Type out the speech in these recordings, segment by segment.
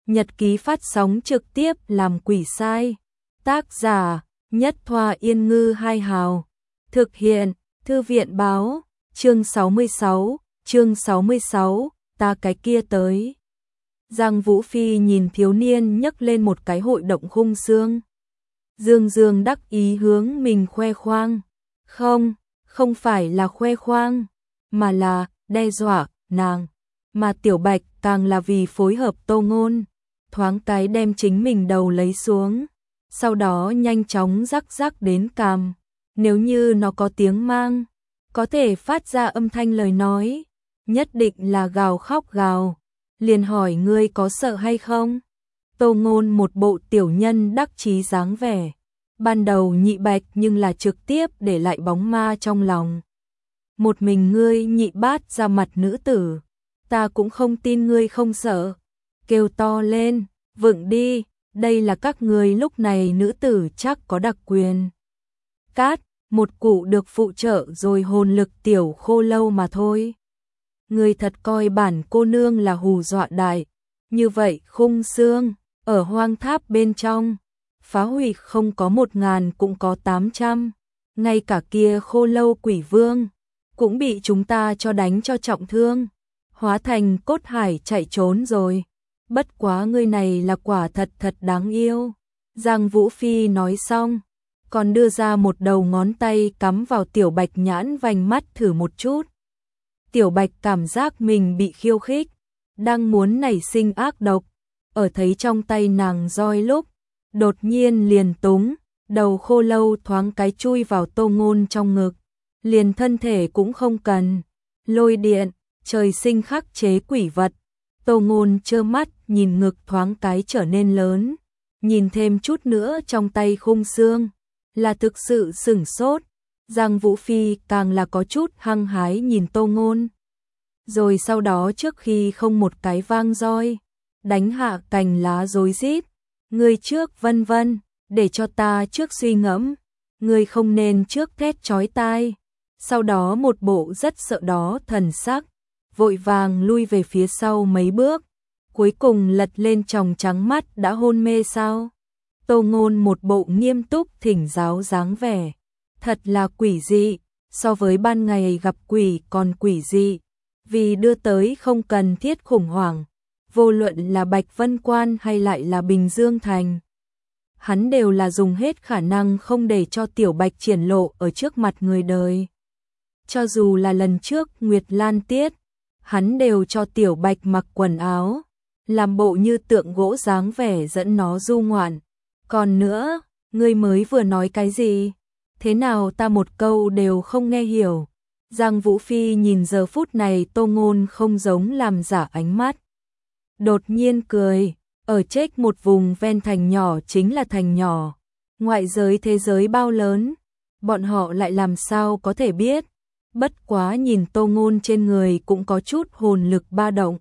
nhật ký phát sóng trực tiếp làm quỷ sai. Tác giả: Nhất Thoa Yên Ngư Hai Hào. Thực hiện: Thư viện báo. Chương 66, ta cái kia tới. Giang Vũ Phi nhìn thiếu niên nhấc lên một cái hội động khung xương. Dương Dương đắc ý hướng mình khoe khoang. Không phải là khoe khoang, mà là đe dọa nàng. Mà Tiểu Bạch càng là vì phối hợp Tô Ngôn, thoáng cái đem chính mình đầu lấy xuống, sau đó nhanh chóng rắc đến cằm. Nếu như nó có tiếng mang, có thể phát ra âm thanh lời nói, nhất định là gào khóc gào. Liền hỏi ngươi có sợ hay không? Tô Ngôn một bộ tiểu nhân đắc chí dáng vẻ. Ban đầu Nhị Bạch nhưng là trực tiếp để lại bóng ma trong lòng. Một mình ngươi Nhị Bát ra mặt nữ tử, ta cũng không tin ngươi không sợ. Kêu to lên, vựng đi, đây là các người lúc này nữ tử chắc có đặc quyền. Cát, một cụ được phụ trợ rồi hồn lực tiểu khô lâu mà thôi. Người thật coi bản cô nương là hù dọa đại. Như vậy khung xương, ở hoang tháp bên trong, phá hủy không có 1000 cũng có 800. Ngay cả kia khô lâu quỷ vương, cũng bị chúng ta cho đánh cho trọng thương. Hóa thành cốt hải chạy trốn rồi. Bất quá người này là quả thật đáng yêu. Giang Vũ Phi nói xong, còn đưa ra một đầu ngón tay cắm vào Tiểu Bạch nhãn vành mắt thử một chút. Tiểu Bạch cảm giác mình bị khiêu khích, đang muốn nảy sinh ác độc, ở thấy trong tay nàng roi lúc, đột nhiên liền túng, đầu khô lâu thoáng cái chui vào Tô Ngôn trong ngực, liền thân thể cũng không cần. Lôi điện, trời sinh khắc chế quỷ vật. Tô Ngôn trơ mắt nhìn ngực thoáng cái trở nên lớn, nhìn thêm chút nữa trong tay khung xương, là thực sự sửng sốt. Giang Vũ Phi càng là có chút hăng hái nhìn Tô Ngôn. Rồi sau đó trước khi không một cái vang roi, đánh hạ cành lá rối rít. Ngươi trước vân vân, để cho ta trước suy ngẫm. Ngươi không nên trước thét chói tai. Sau đó một bộ rất sợ đó thần sắc, vội vàng lui về phía sau mấy bước. Cuối cùng lật lên tròng trắng mắt đã hôn mê sao. Tô Ngôn một bộ nghiêm túc thỉnh giáo dáng vẻ. Thật là quỷ dị, so với ban ngày gặp quỷ còn quỷ dị, vì đưa tới không cần thiết khủng hoảng, vô luận là Bạch Vân Quan hay lại là Bình Dương Thành. Hắn đều là dùng hết khả năng không để cho Tiểu Bạch triển lộ ở trước mặt người đời. Cho dù là lần trước Nguyệt Lan Tiết, hắn đều cho Tiểu Bạch mặc quần áo, làm bộ như tượng gỗ dáng vẻ dẫn nó du ngoạn. Còn nữa, ngươi mới vừa nói cái gì? Thế nào ta một câu đều không nghe hiểu. Giang Vũ Phi nhìn giờ phút này Tô Ngôn không giống làm giả ánh mắt. Đột nhiên cười, ở trách một vùng ven thành nhỏ chính là thành nhỏ. Ngoại giới thế giới bao lớn, bọn họ lại làm sao có thể biết. Bất quá nhìn Tô Ngôn trên người cũng có chút hồn lực ba động.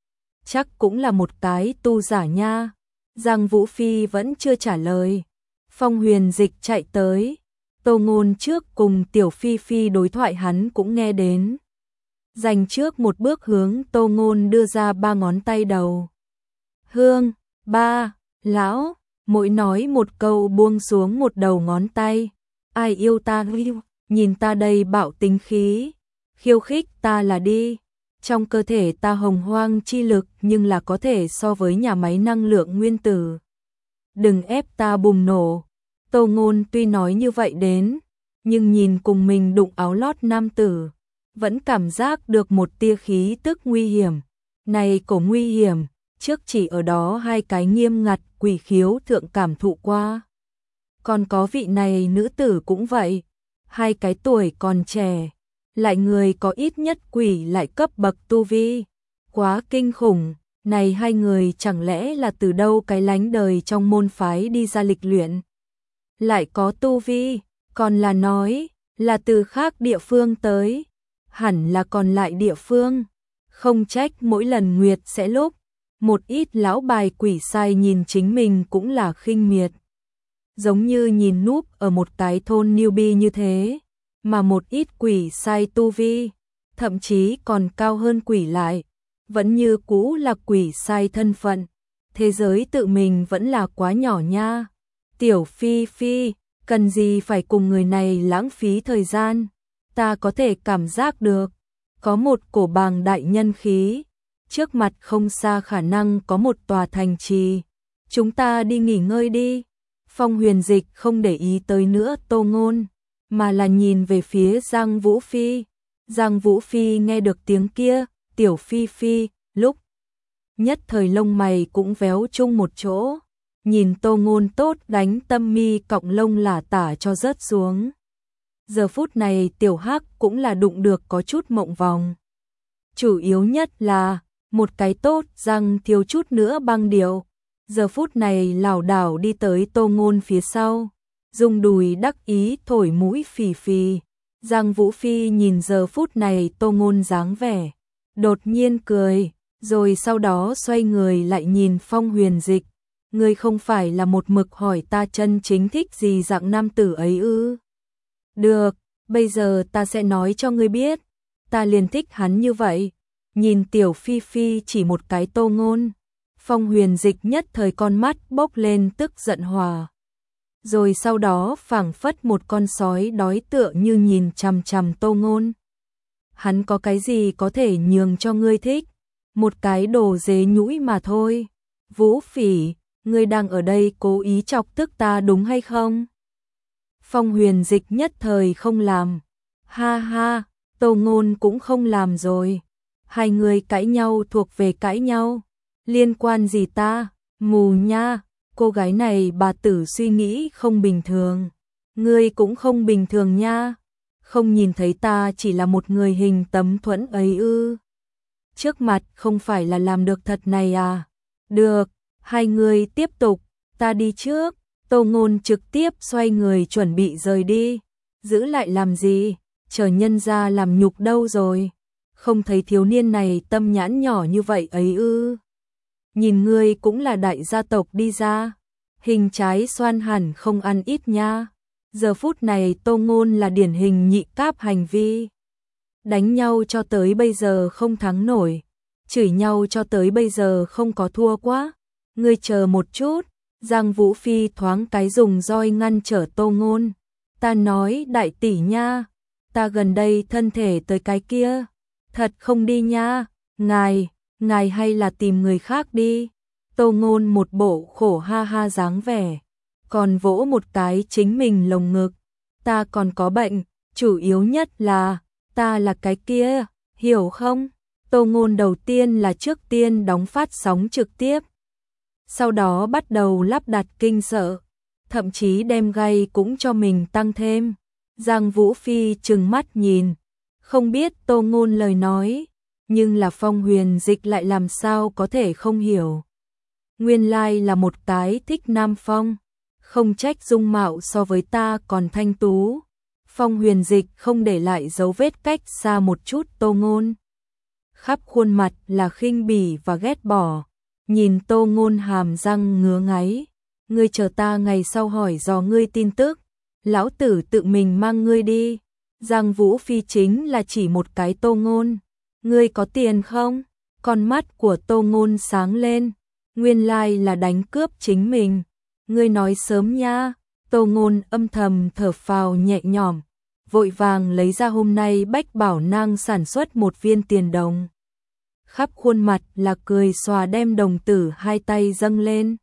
Chắc cũng là một cái tu giả nha. Giang Vũ Phi vẫn chưa trả lời. Phong Huyền Dịch chạy tới. Tô Ngôn trước cùng Tiểu Phi Phi đối thoại hắn cũng nghe đến. Dành trước một bước hướng Tô Ngôn đưa ra 3 ngón tay đầu. Hương, ba, lão, mỗi nói một câu buông xuống một đầu ngón tay. Ai yêu ta yêu, nhìn ta đây bạo tính khí, khiêu khích ta là đi. Trong cơ thể ta hồng hoang chi lực nhưng là có thể so với nhà máy năng lượng nguyên tử. Đừng ép ta bùng nổ. Tô Ngôn tuy nói như vậy đến, nhưng nhìn cùng mình đụng áo lót nam tử, vẫn cảm giác được một tia khí tức nguy hiểm. Này cổ nguy hiểm, trước chỉ ở đó 2 cái nghiêm ngặt quỷ khiếu thượng cảm thụ qua. Còn có vị này nữ tử cũng vậy, 2 cái tuổi còn trẻ, lại người có ít nhất quỷ lại cấp bậc tu vi. Quá kinh khủng, này 2 người chẳng lẽ là từ đâu cái lánh đời trong môn phái đi ra lịch luyện. Lại có tu vi, còn là nói, là từ khác địa phương tới, hẳn là còn lại địa phương. Không trách mỗi lần Nguyệt sẽ lúc, một ít lão bài quỷ sai nhìn chính mình cũng là khinh miệt. Giống như nhìn núp ở một cái thôn newbie như thế, mà một ít quỷ sai tu vi, thậm chí còn cao hơn quỷ lại, vẫn như cũ là quỷ sai thân phận. thế giới tự mình vẫn là quá nhỏ nha. Tiểu Phi Phi, cần gì phải cùng người này lãng phí thời gian, ta có thể cảm giác được, có một cổ bàng đại nhân khí, trước mặt không xa khả năng có một tòa thành trì, chúng ta đi nghỉ ngơi đi. Phong Huyền Dịch không để ý tới nữa Tô Ngôn, mà là nhìn về phía Giang Vũ Phi. Giang Vũ Phi nghe được tiếng kia, Tiểu Phi Phi, lúc nhất thời lông mày cũng véo chung một chỗ, nhìn Tô Ngôn tốt đánh tâm mi cọng lông lả tả cho rớt xuống. Giờ phút này Tiểu Hắc cũng là đụng được có chút mộng vòng. Chủ yếu nhất là, một cái tốt răng thiếu chút nữa băng điệu. Giờ phút này lảo đảo đi tới Tô Ngôn phía sau, dùng đùi đắc ý thổi mũi phì phì. Giang Vũ Phi nhìn giờ phút này Tô Ngôn dáng vẻ, đột nhiên cười, rồi sau đó xoay người lại nhìn Phong Huyền Dịch. Ngươi không phải là một mực hỏi ta chân chính thích gì dạng nam tử ấy ư? Được, bây giờ ta sẽ nói cho ngươi biết, ta liền thích hắn như vậy. Nhìn Tiểu Phi Phi chỉ một cái Tô Ngôn, Phong Huyền Dịch nhất thời con mắt bốc lên tức giận hòa. Rồi sau đó phảng phất một con sói đói tựa như nhìn chằm chằm Tô Ngôn. Hắn có cái gì có thể nhường cho ngươi thích? Một cái đồ dế nhũi mà thôi. Vũ Phỉ, ngươi đang ở đây cố ý chọc tức ta đúng hay không? Phong Huyền Dịch nhất thời không làm. Ha ha, Tô Ngôn cũng không làm rồi. Hai người cãi nhau thuộc về cãi nhau. Liên quan gì ta? Mù nha, cô gái này bà tử suy nghĩ không bình thường. Ngươi cũng không bình thường nha. Không nhìn thấy ta chỉ là một người hình tấm thuẫn ấy ư? Trước mặt không phải là làm được thật này à? Được, hai người tiếp tục, ta đi trước. Tô Ngôn trực tiếp xoay người chuẩn bị rời đi. Giữ lại làm gì? Chờ nhân ra làm nhục đâu rồi? Không thấy thiếu niên này tâm nhãn nhỏ như vậy ấy ư? Nhìn ngươi cũng là đại gia tộc đi ra. Hình trái xoan hẳn không ăn ít nha. Giờ phút này Tô Ngôn là điển hình nhị cáp hành vi. Đánh nhau cho tới bây giờ không thắng nổi. Chửi nhau cho tới bây giờ không có thua quá. Ngươi chờ một chút. Giang Vũ Phi thoáng cái dùng roi ngăn trở Tô Ngôn. Ta nói đại tỷ nha. Ta gần đây thân thể tới cái kia. Thật không đi nha. Ngài hay là tìm người khác đi. Tô Ngôn một bộ khổ ha ha dáng vẻ. Còn vỗ một cái chính mình lồng ngực. Ta còn có bệnh. Chủ yếu nhất là ta là cái kia. Hiểu không? Tô Ngôn đầu tiên là trước tiên đóng phát sóng trực tiếp. Sau đó bắt đầu lắp đặt kinh sợ. Thậm chí đem gay cũng cho mình tăng thêm. Giang Vũ Phi trừng mắt nhìn. Không biết Tô Ngôn lời nói. Nhưng là Phong Huyền Dịch lại làm sao có thể không hiểu. Nguyên lai là một cái thích nam phong. Không trách dung mạo so với ta còn thanh tú. Phong Huyền Dịch không để lại dấu vết cách xa một chút Tô Ngôn. Khắp khuôn mặt là khinh bỉ và ghét bỏ. Nhìn Tô Ngôn hàm răng ngứa ngáy. Ngươi chờ ta ngày sau hỏi dò ngươi tin tức. Lão tử tự mình mang ngươi đi. Giang Vũ Phi chính là chỉ một cái Tô Ngôn. Ngươi có tiền không? Con mắt của Tô Ngôn sáng lên. Nguyên lai là đánh cướp chính mình. Ngươi nói sớm nha. Tô Ngôn âm thầm thở phào nhẹ nhõm. Vội vàng lấy ra hôm nay Bách Bảo Nang sản xuất một viên tiền đồng. Khắp khuôn mặt là cười xòa đem đồng tử hai tay dâng lên.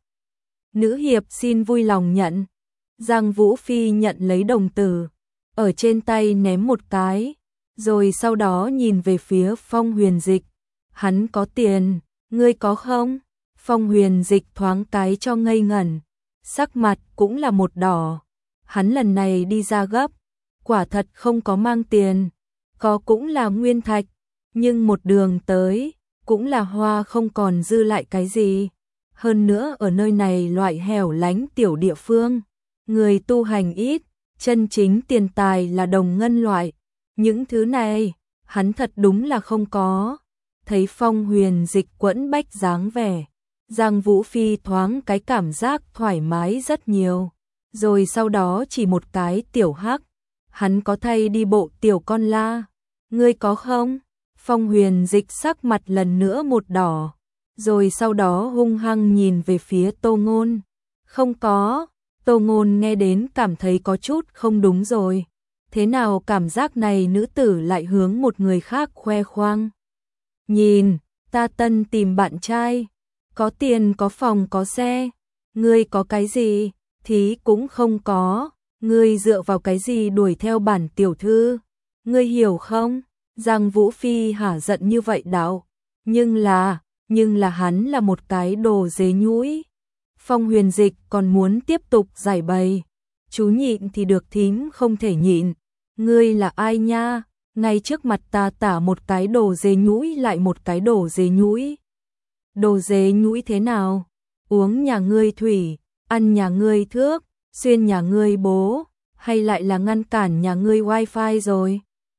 Nữ hiệp xin vui lòng nhận. Giang Vũ Phi nhận lấy đồng tử. Ở trên tay ném một cái. Rồi sau đó nhìn về phía Phong Huyền Dịch. Hắn có tiền, ngươi có không? Phong Huyền Dịch thoáng cái cho ngây ngẩn. Sắc mặt cũng là một đỏ. Hắn lần này đi ra gấp. Quả thật không có mang tiền. Có cũng là nguyên thạch. Nhưng một đường tới, cũng là hoa không còn dư lại cái gì. Hơn nữa ở nơi này loại hẻo lánh tiểu địa phương. Người tu hành ít, chân chính tiền tài là đồng ngân loại. Những thứ này, hắn thật đúng là không có. Thấy Phong Huyền Dịch quẫn bách dáng vẻ. Giang Vũ Phi thoáng cái cảm giác thoải mái rất nhiều. Rồi sau đó chỉ một cái Tiểu Hắc. Hắn có thay đi bộ tiểu con la. Ngươi có không? Phong Huyền Dịch sắc mặt lần nữa một đỏ. rồi sau đó hung hăng nhìn về phía Tô Ngôn. Không có, Tô Ngôn nghe đến cảm thấy có chút không đúng rồi. Thế nào cảm giác này nữ tử lại hướng một người khác khoe khoang. Nhìn, ta tân tìm bạn trai, có tiền có phòng có xe, ngươi có cái gì, thí cũng không có, ngươi dựa vào cái gì đuổi theo bản tiểu thư, ngươi hiểu không? Giang Vũ Phi hả giận như vậy đạo, nhưng là hắn là một cái đồ dế nhũi. Phong Huyền Dịch còn muốn tiếp tục giải bày, chú nhịn thì được thím không thể nhịn, ngươi là ai nha, ngay trước mặt ta tả một cái đồ dế nhũi lại một cái đồ dế nhũi. Đồ dế nhũi thế nào? Uống nhà ngươi thủy, ăn nhà ngươi thước, xuyên nhà ngươi bố, hay lại là ngăn cản nhà ngươi wifi rồi?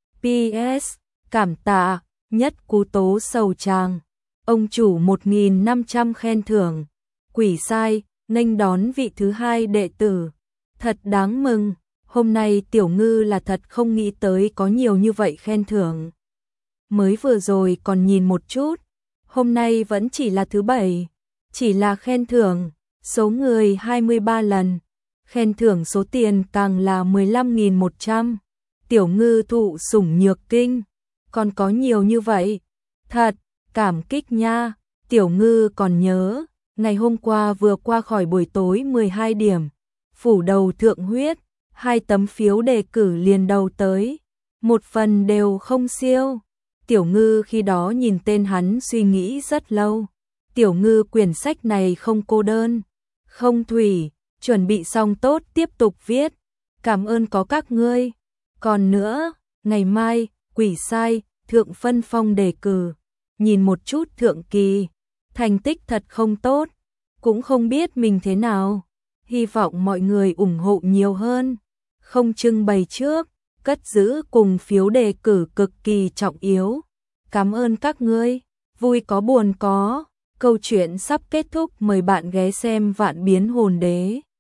PS, cảm tạ, nhất cú tố sầu tràng. Ông chủ 1.500 khen thưởng. Quỷ sai, nghênh đón vị thứ hai đệ tử. Thật đáng mừng, hôm nay Tiểu Ngư là thật không nghĩ tới có nhiều như vậy khen thưởng. Mới vừa rồi còn nhìn một chút, hôm nay vẫn chỉ là thứ bảy, chỉ là khen thưởng, số người 23 lần, khen thưởng số tiền càng là 15.100. Tiểu Ngư thụ sủng nhược kinh, còn có nhiều như vậy, thật, cảm kích nha. Tiểu Ngư còn nhớ, ngày hôm qua vừa qua khỏi buổi tối 12 điểm, phủ đầu thượng huyết, 2 tấm phiếu đề cử liền đầu tới, một phần đều không siêu. Tiểu Ngư khi đó nhìn tên hắn suy nghĩ rất lâu. Tiểu Ngư quyển sách này không cô đơn, không thủy, chuẩn bị xong tốt tiếp tục viết. Cảm ơn có các ngươi. Còn nữa, ngày mai, quỷ sai, thượng phân phong đề cử. Nhìn một chút thượng kỳ, thành tích thật không tốt, cũng không biết mình thế nào. Hy vọng mọi người ủng hộ nhiều hơn. Không trưng bày trước, cất giữ cùng phiếu đề cử cực kỳ trọng yếu. Cảm ơn các ngươi, vui có buồn có. Câu chuyện sắp kết thúc, mời bạn ghé xem Vạn Biến Hồn Đế.